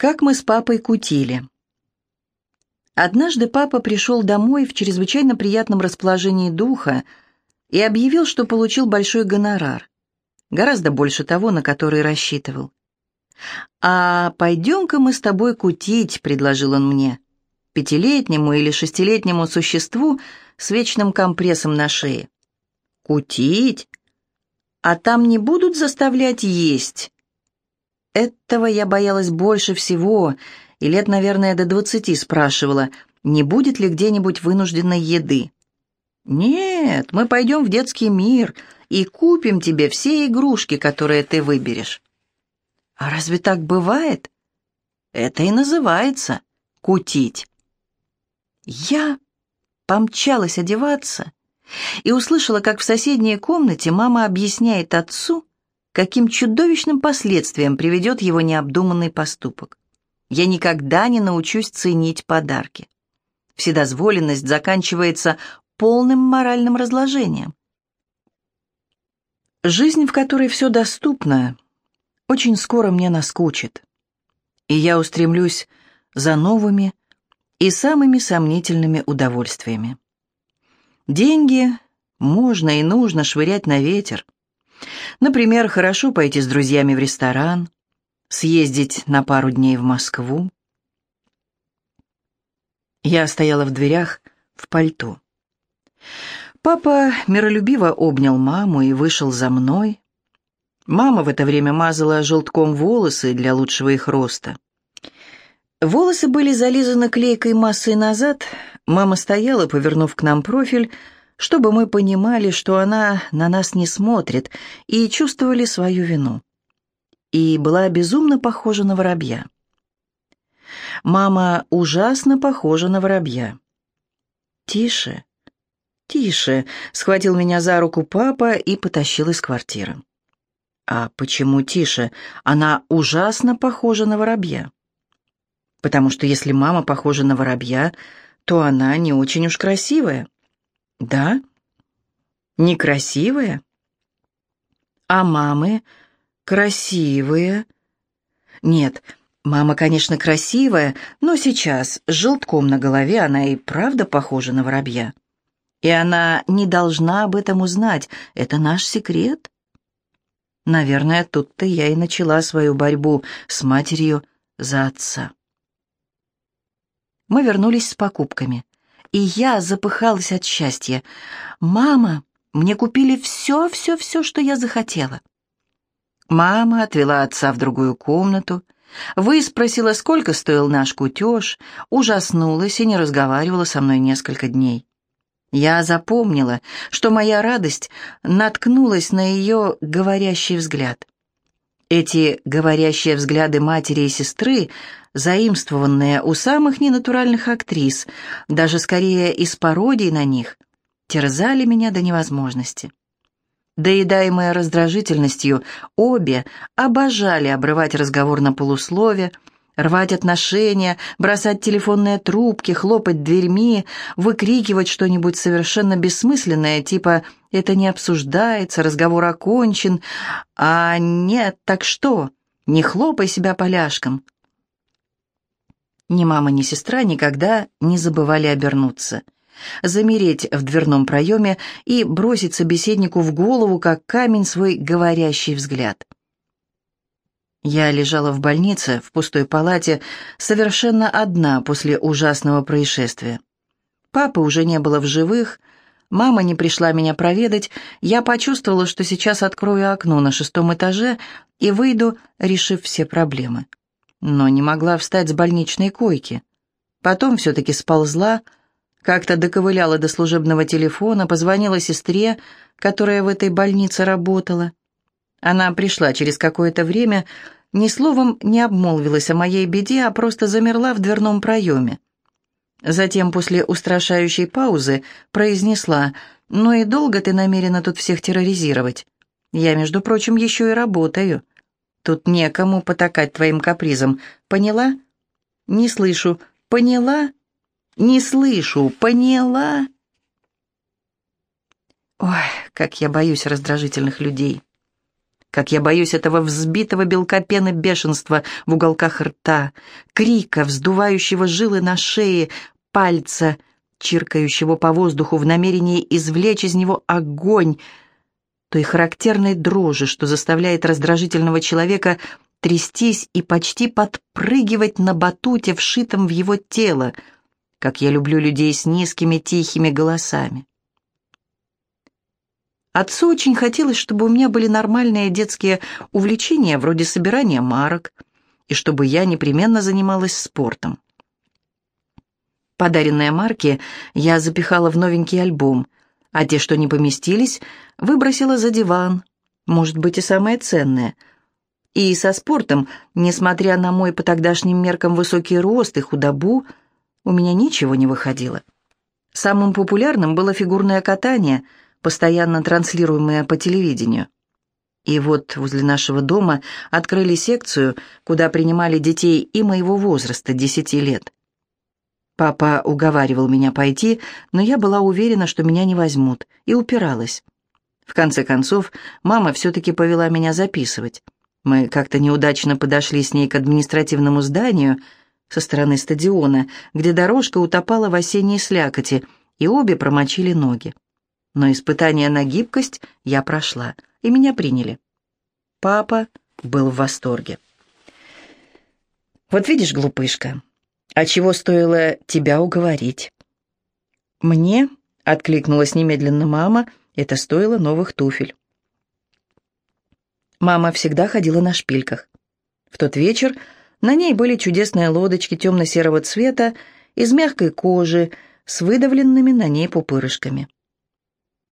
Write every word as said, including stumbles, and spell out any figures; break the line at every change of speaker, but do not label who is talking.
Как мы с папой кутили. Однажды папа пришел домой в чрезвычайно приятном расположении духа и объявил, что получил большой гонорар, гораздо больше того, на который рассчитывал. «А пойдем-ка мы с тобой кутить», — предложил он мне, пятилетнему или шестилетнему существу с вечным компрессом на шее. «Кутить? А там не будут заставлять есть?» Этого я боялась больше всего, и лет, наверное, до двадцати спрашивала, не будет ли где-нибудь вынужденной еды. «Нет, мы пойдем в детский мир и купим тебе все игрушки, которые ты выберешь». «А разве так бывает?» «Это и называется кутить». Я помчалась одеваться и услышала, как в соседней комнате мама объясняет отцу, каким чудовищным последствиям приведет его необдуманный поступок. Я никогда не научусь ценить подарки. Вседозволенность заканчивается полным моральным разложением. Жизнь, в которой все доступно, очень скоро мне наскучит, и я устремлюсь за новыми и самыми сомнительными удовольствиями. Деньги можно и нужно швырять на ветер. Например, хорошо пойти с друзьями в ресторан, съездить на пару дней в Москву. Я стояла в дверях в пальто. Папа миролюбиво обнял маму и вышел за мной. Мама в это время мазала желтком волосы для лучшего их роста. Волосы были зализаны клейкой массой назад. Мама стояла, повернув к нам профиль, чтобы мы понимали, что она на нас не смотрит, и чувствовали свою вину. И была безумно похожа на воробья. Мама ужасно похожа на воробья. «Тише, тише», — схватил меня за руку папа и потащил из квартиры. «А почему тише? Она ужасно похожа на воробья». «Потому что если мама похожа на воробья, то она не очень уж красивая». «Да? Некрасивая? А мамы красивые?» «Нет, мама, конечно, красивая, но сейчас с желтком на голове она и правда похожа на воробья. И она не должна об этом узнать, это наш секрет». Наверное, тут-то я и начала свою борьбу с матерью за отца. Мы вернулись с покупками. И я запыхалась от счастья. «Мама, мне купили все-все-все, что я захотела». Мама отвела отца в другую комнату, выспросила, сколько стоил наш кутеж, ужаснулась и не разговаривала со мной несколько дней. Я запомнила, что моя радость наткнулась на ее говорящий взгляд. Эти говорящие взгляды матери и сестры, заимствованные у самых ненатуральных актрис, даже скорее из пародий на них, терзали меня до невозможности. Доедаемые раздражительностью, обе обожали обрывать разговор на полуслове, рвать отношения, бросать телефонные трубки, хлопать дверьми, выкрикивать что-нибудь совершенно бессмысленное, типа «это не обсуждается, разговор окончен», «а нет, так что, не хлопай себя поляшком». Ни мама, ни сестра никогда не забывали обернуться, замереть в дверном проеме и бросить собеседнику в голову, как камень, свой говорящий взгляд. Я лежала в больнице, в пустой палате, совершенно одна после ужасного происшествия. Папы уже не было в живых, мама не пришла меня проведать, я почувствовала, что сейчас открою окно на шестом этаже и выйду, решив все проблемы. Но не могла встать с больничной койки. Потом все-таки сползла, как-то доковыляла до служебного телефона, позвонила сестре, которая в этой больнице работала. Она пришла через какое-то время, ни словом не обмолвилась о моей беде, а просто замерла в дверном проеме. Затем, после устрашающей паузы, произнесла: «Ну и долго ты намерена тут всех терроризировать? Я, между прочим, еще и работаю. Тут некому потакать твоим капризам. Поняла?» «Не слышу. Поняла?» «Не слышу. Поняла?» Ой, как я боюсь раздражительных людей. Как я боюсь этого взбитого белка пены бешенства в уголках рта, крика, вздувающего жилы на шее, пальца, чиркающего по воздуху в намерении извлечь из него огонь, той характерной дрожи, что заставляет раздражительного человека трястись и почти подпрыгивать на батуте, вшитом в его тело, как я люблю людей с низкими тихими голосами. Отцу очень хотелось, чтобы у меня были нормальные детские увлечения, вроде собирания марок, и чтобы я непременно занималась спортом. Подаренные марки я запихала в новенький альбом, а те, что не поместились, выбросила за диван, может быть, и самое ценное. И со спортом, несмотря на мой по тогдашним меркам высокий рост и худобу, у меня ничего не выходило. Самым популярным было фигурное катание, постоянно транслируемое по телевидению. И вот возле нашего дома открыли секцию, куда принимали детей и моего возраста, десяти лет. Папа уговаривал меня пойти, но я была уверена, что меня не возьмут, и упиралась. В конце концов, мама все-таки повела меня записывать. Мы как-то неудачно подошли с ней к административному зданию со стороны стадиона, где дорожка утопала в осенней слякоти, и обе промочили ноги. Но испытание на гибкость я прошла, и меня приняли. Папа был в восторге. «Вот видишь, глупышка, а чего стоило тебя уговорить?» «Мне», — откликнулась немедленно мама, — «это стоило новых туфель». Мама всегда ходила на шпильках. В тот вечер на ней были чудесные лодочки темно-серого цвета из мягкой кожи с выдавленными на ней пупырышками.